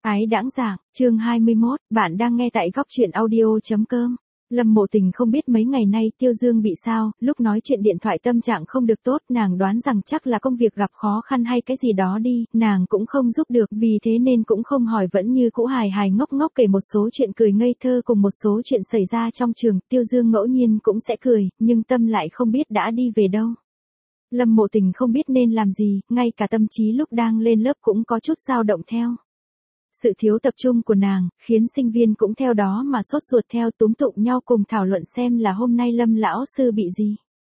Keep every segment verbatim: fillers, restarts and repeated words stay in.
Ái đãng giảng, chương hai mươi mốt, bạn đang nghe tại góc truyện audio.com. Lâm Mộ Tình không biết mấy ngày nay Tiêu Dương bị sao, lúc nói chuyện điện thoại tâm trạng không được tốt, nàng đoán rằng chắc là công việc gặp khó khăn hay cái gì đó đi, nàng cũng không giúp được, vì thế nên cũng không hỏi, vẫn như cũ hài hài ngốc ngốc kể một số chuyện cười ngây thơ cùng một số chuyện xảy ra trong trường. Tiêu Dương ngẫu nhiên cũng sẽ cười, nhưng tâm lại không biết đã đi về đâu. Lâm Mộ Tình không biết nên làm gì, ngay cả tâm trí lúc đang lên lớp cũng có chút dao động theo. Sự thiếu tập trung của nàng, khiến sinh viên cũng theo đó mà sốt ruột theo, túm tụng nhau cùng thảo luận xem là hôm nay Lâm lão sư bị gì.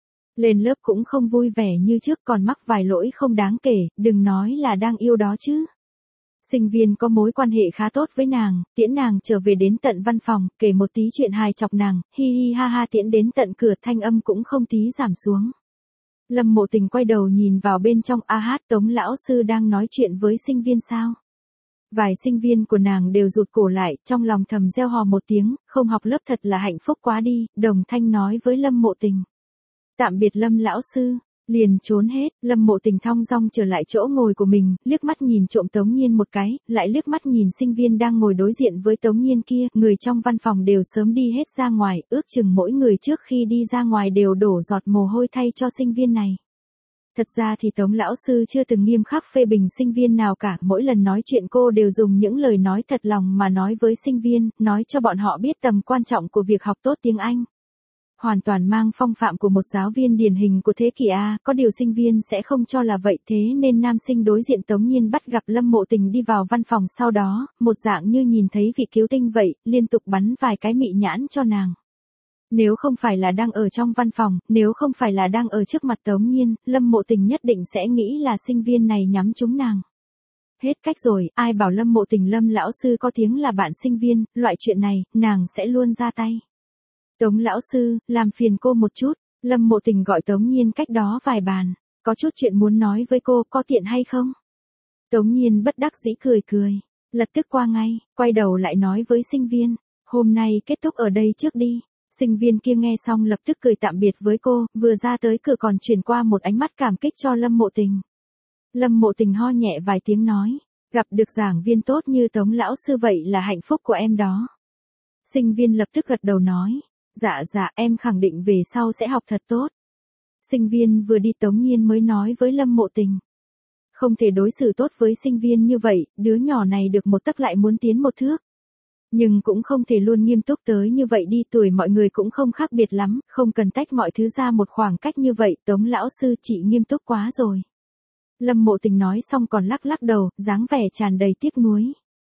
Lên lớp cũng không vui vẻ như trước, còn mắc vài lỗi không đáng kể, đừng nói là đang yêu đó chứ. Sinh viên có mối quan hệ khá tốt với nàng, tiễn nàng trở về đến tận văn phòng, kể một tí chuyện hài chọc nàng, hi hi ha ha, tiễn đến tận cửa, thanh âm cũng không tí giảm xuống. Lâm Mộ Tình quay đầu nhìn vào bên trong, a hát, Tống lão sư đang nói chuyện với sinh viên sao? Vài sinh viên của nàng đều rụt cổ lại, trong lòng thầm reo hò một tiếng, không học lớp thật là hạnh phúc quá đi, đồng thanh nói với Lâm Mộ Tình. Tạm biệt Lâm lão sư, liền trốn hết. Lâm Mộ Tình thong dong trở lại chỗ ngồi của mình, liếc mắt nhìn trộm Tống Nhiên một cái, lại liếc mắt nhìn sinh viên đang ngồi đối diện với Tống Nhiên kia, người trong văn phòng đều sớm đi hết ra ngoài, ước chừng mỗi người trước khi đi ra ngoài đều đổ giọt mồ hôi thay cho sinh viên này. Thật ra thì Tống lão sư chưa từng nghiêm khắc phê bình sinh viên nào cả, mỗi lần nói chuyện cô đều dùng những lời nói thật lòng mà nói với sinh viên, nói cho bọn họ biết tầm quan trọng của việc học tốt tiếng Anh. Hoàn toàn mang phong phạm của một giáo viên điển hình của thế kỷ A, có điều sinh viên sẽ không cho là vậy, thế nên nam sinh đối diện Tống Nhiên bắt gặp Lâm Mộ Tình đi vào văn phòng sau đó, một dạng như nhìn thấy vị cứu tinh vậy, liên tục bắn vài cái mị nhãn cho nàng. Nếu không phải là đang ở trong văn phòng, nếu không phải là đang ở trước mặt Tống Nhiên, Lâm Mộ Tình nhất định sẽ nghĩ là sinh viên này nhắm trúng nàng. Hết cách rồi, ai bảo Lâm Mộ Tình Lâm lão sư có tiếng là bạn sinh viên, loại chuyện này, nàng sẽ luôn ra tay. Tống lão sư, làm phiền cô một chút, Lâm Mộ Tình gọi Tống Nhiên cách đó vài bàn, có chút chuyện muốn nói với cô, có tiện hay không? Tống Nhiên bất đắc dĩ cười cười, lập tức qua ngay, quay đầu lại nói với sinh viên, hôm nay kết thúc ở đây trước đi. Sinh viên kia nghe xong lập tức cười tạm biệt với cô, vừa ra tới cửa còn chuyển qua một ánh mắt cảm kích cho Lâm Mộ Tình. Lâm Mộ Tình ho nhẹ vài tiếng nói, gặp được giảng viên tốt như Tống lão sư vậy là hạnh phúc của em đó. Sinh viên lập tức gật đầu nói, dạ dạ, em khẳng định về sau sẽ học thật tốt. Sinh viên vừa đi Tống Nhiên mới nói với Lâm Mộ Tình, không thể đối xử tốt với sinh viên như vậy, đứa nhỏ này được một tấc lại muốn tiến một thước. Nhưng cũng không thể luôn nghiêm túc tới như vậy đi, tuổi mọi người cũng không khác biệt lắm, không cần tách mọi thứ ra một khoảng cách như vậy, Tống lão sư chị nghiêm túc quá rồi. Lâm Mộ Tình nói xong còn lắc lắc đầu, dáng vẻ tràn đầy tiếc nuối.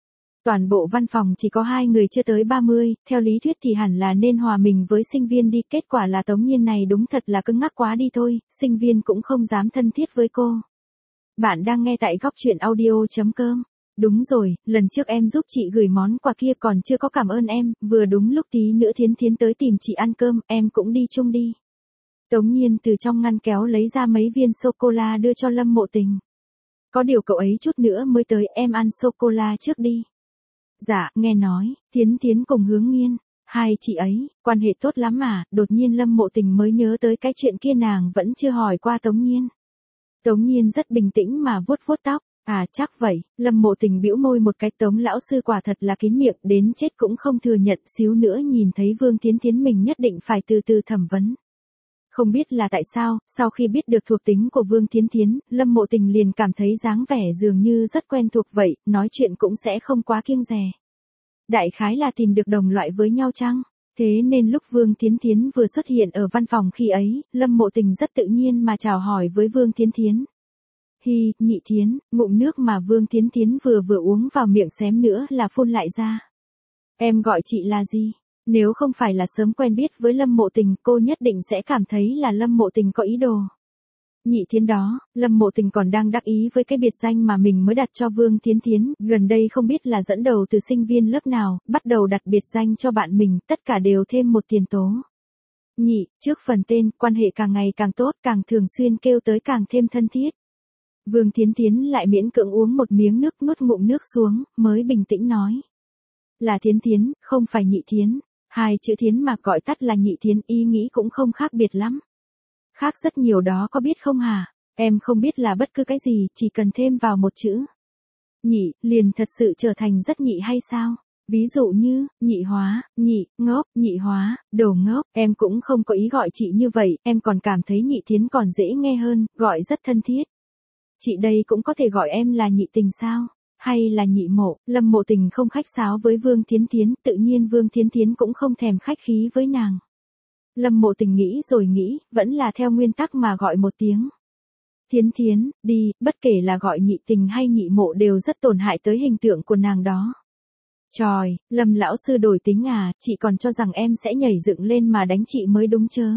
Toàn bộ văn phòng chỉ có hai người chưa tới ba mươi, theo lý thuyết thì hẳn là nên hòa mình với sinh viên đi, kết quả là Tống Nhiên này đúng thật là cứng ngắc quá đi thôi, sinh viên cũng không dám thân thiết với cô. Bạn đang nghe tại góc truyện audio.com. Đúng rồi, lần trước em giúp chị gửi món quà kia còn chưa có cảm ơn em, vừa đúng lúc tí nữa Thiến Thiến tới tìm chị ăn cơm, em cũng đi chung đi. Tống Nhiên từ trong ngăn kéo lấy ra mấy viên sô-cô-la đưa cho Lâm Mộ Tình. Có điều cậu ấy chút nữa mới tới, em ăn sô-cô-la trước đi. Dạ, nghe nói, Thiến Thiến cùng Hướng Nghiên, hai chị ấy, quan hệ tốt lắm mà, đột nhiên Lâm Mộ Tình mới nhớ tới cái chuyện kia nàng vẫn chưa hỏi qua Tống Nhiên. Tống Nhiên rất bình tĩnh mà vuốt vuốt tóc. À chắc vậy, Lâm Mộ Tình bĩu môi một cái, Tống lão sư quả thật là kín miệng, đến chết cũng không thừa nhận, xíu nữa nhìn thấy Vương Thiến Thiến mình nhất định phải từ từ thẩm vấn. Không biết là tại sao, sau khi biết được thuộc tính của Vương Thiến Thiến, Lâm Mộ Tình liền cảm thấy dáng vẻ dường như rất quen thuộc vậy, nói chuyện cũng sẽ không quá kiêng dè. Đại khái là tìm được đồng loại với nhau chăng? Thế nên lúc Vương Thiến Thiến vừa xuất hiện ở văn phòng khi ấy, Lâm Mộ Tình rất tự nhiên mà chào hỏi với Vương Thiến Thiến. Hi, Nhị Thiến, ngụm nước mà Vương Thiến Thiến vừa vừa uống vào miệng xém nữa là phun lại ra. Em gọi chị là gì? Nếu không phải là sớm quen biết với Lâm Mộ Tình, cô nhất định sẽ cảm thấy là Lâm Mộ Tình có ý đồ. Nhị Thiến đó, Lâm Mộ Tình còn đang đắc ý với cái biệt danh mà mình mới đặt cho Vương Thiến Thiến, gần đây không biết là dẫn đầu từ sinh viên lớp nào, bắt đầu đặt biệt danh cho bạn mình, tất cả đều thêm một tiền tố. Nhị, trước phần tên, quan hệ càng ngày càng tốt, càng thường xuyên kêu tới càng thêm thân thiết. Vương Thiến Thiến lại miễn cưỡng uống một miếng nước, nuốt ngụm nước xuống, mới bình tĩnh nói. Là Thiến Thiến, không phải Nhị Thiến. Hai chữ Thiến mà gọi tắt là Nhị Thiến, ý nghĩ cũng không khác biệt lắm. Khác rất nhiều đó có biết không hả? Em không biết là bất cứ cái gì, chỉ cần thêm vào một chữ. Nhị, liền thật sự trở thành rất nhị hay sao? Ví dụ như, nhị hóa, nhị, ngốc, nhị hóa, đồ ngốc, em cũng không có ý gọi chị như vậy, em còn cảm thấy nhị thiến còn dễ nghe hơn, gọi rất thân thiết. Chị đây cũng có thể gọi em là nhị tình sao? Hay là nhị mộ? Lâm Mộ Tình không khách sáo với Vương Thiến Thiến, tự nhiên Vương Thiến Thiến cũng không thèm khách khí với nàng. Lâm Mộ Tình nghĩ rồi nghĩ, vẫn là theo nguyên tắc mà gọi một tiếng. Thiến Thiến, đi, bất kể là gọi nhị tình hay nhị mộ đều rất tổn hại tới hình tượng của nàng đó. Trời, Lâm lão sư đổi tính à, chị còn cho rằng em sẽ nhảy dựng lên mà đánh chị mới đúng chớ.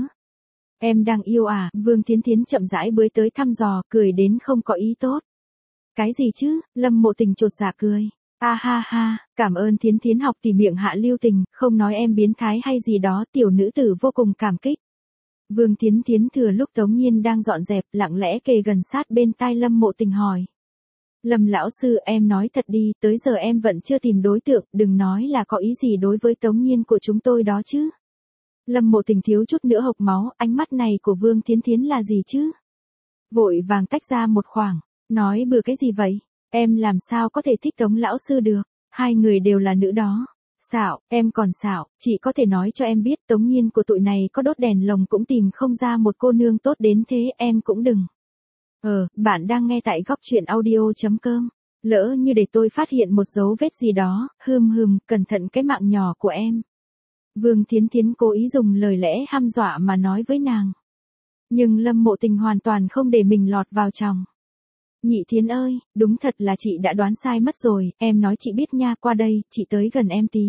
Em đang yêu à, Vương Thiến Thiến chậm rãi bới tới thăm dò, cười đến không có ý tốt. Cái gì chứ, Lâm Mộ Tình chột dạ cười. A ha ha, cảm ơn Thiến Thiến học tỉ miệng hạ lưu tình, không nói em biến thái hay gì đó, tiểu nữ tử vô cùng cảm kích. Vương Thiến Thiến thừa lúc Tống Nhiên đang dọn dẹp, lặng lẽ kề gần sát bên tai Lâm Mộ Tình hỏi. Lâm lão sư, em nói thật đi, tới giờ em vẫn chưa tìm đối tượng, đừng nói là có ý gì đối với Tống Nhiên của chúng tôi đó chứ. Lâm Mộ Tình thiếu chút nữa hộc máu, ánh mắt này của Vương Thiến Thiến là gì chứ? Vội vàng tách ra một khoảng, nói bừa cái gì vậy? Em làm sao có thể thích Tống lão sư được? Hai người đều là nữ đó. Xạo, em còn xạo, chị có thể nói cho em biết Tống Nhiên của tụi này có đốt đèn lồng cũng tìm không ra một cô nương tốt đến thế, em cũng đừng. Ờ, bạn đang nghe tại góc truyện audio chấm com. Lỡ như để tôi phát hiện một dấu vết gì đó, hừm hừm, cẩn thận cái mạng nhỏ của em. Vương Thiến Thiến cố ý dùng lời lẽ hăm dọa mà nói với nàng. Nhưng Lâm Mộ Tình hoàn toàn không để mình lọt vào trong. Nhị Thiến ơi, đúng thật là chị đã đoán sai mất rồi, em nói chị biết nha, qua đây, chị tới gần em tí.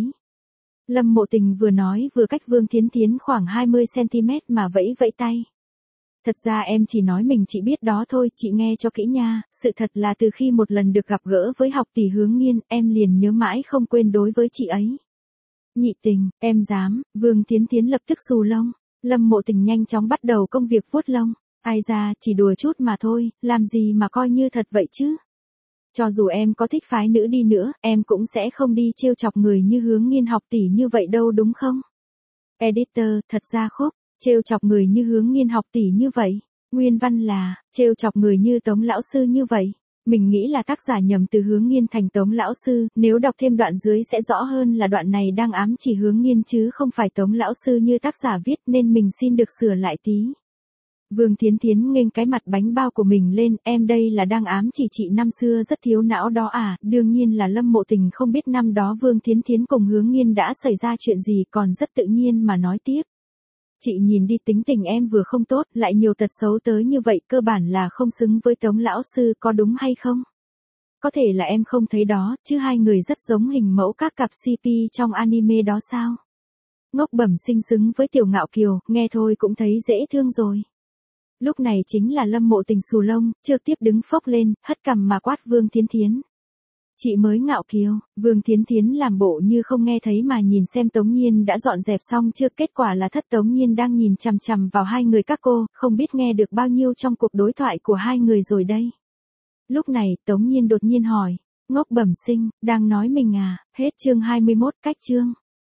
Lâm Mộ Tình vừa nói vừa cách Vương Thiến Thiến khoảng hai mươi xăng-ti-mét mà vẫy vẫy tay. Thật ra em chỉ nói mình chị biết đó thôi, chị nghe cho kỹ nha, sự thật là từ khi một lần được gặp gỡ với học tỷ Hướng Nghiên, em liền nhớ mãi không quên đối với chị ấy. Nhị Tình, em dám, Vương Thiến Thiến lập tức xù lông, Lâm Mộ Tình nhanh chóng bắt đầu công việc vuốt lông. Ai ra, chỉ đùa chút mà thôi, làm gì mà coi như thật vậy chứ. Cho dù em có thích phái nữ đi nữa, em cũng sẽ không đi trêu chọc người như Hướng Nghiên học tỷ như vậy đâu đúng không? Editor, thật ra khúc, trêu chọc người như Hướng Nghiên học tỷ như vậy. Nguyên văn là, trêu chọc người như Tống lão sư như vậy. Mình nghĩ là tác giả nhầm từ Hướng Nghiên thành Tống lão sư, nếu đọc thêm đoạn dưới sẽ rõ hơn là đoạn này đang ám chỉ Hướng Nghiên chứ không phải Tống lão sư như tác giả viết, nên mình xin được sửa lại tí. Vương Thiến Thiến nghênh cái mặt bánh bao của mình lên, em đây là đang ám chỉ chị năm xưa rất thiếu não đó à, đương nhiên là Lâm Mộ Tình không biết năm đó Vương Thiến Thiến cùng Hướng Nghiên đã xảy ra chuyện gì, còn rất tự nhiên mà nói tiếp. Chị nhìn đi, tính tình em vừa không tốt, lại nhiều tật xấu tới như vậy, cơ bản là không xứng với Tống lão sư, có đúng hay không? Có thể là em không thấy đó, chứ hai người rất giống hình mẫu các cặp xê pê trong anime đó sao? Ngốc bẩm sinh xứng với Tiểu Ngạo Kiều, nghe thôi cũng thấy dễ thương rồi. Lúc này chính là Lâm Mộ Tình xù lông, trực tiếp đứng phốc lên, hất cằm mà quát Vương Thiến Thiến. Chị mới ngạo kiều, Vương Thiến Thiến làm bộ như không nghe thấy mà nhìn xem Tống Nhiên đã dọn dẹp xong chưa, kết quả là thất Tống Nhiên đang nhìn chằm chằm vào hai người các cô, không biết nghe được bao nhiêu trong cuộc đối thoại của hai người rồi đây. Lúc này, Tống Nhiên đột nhiên hỏi, ngốc bẩm sinh, đang nói mình à, hết chương hai mươi mốt, cách chương.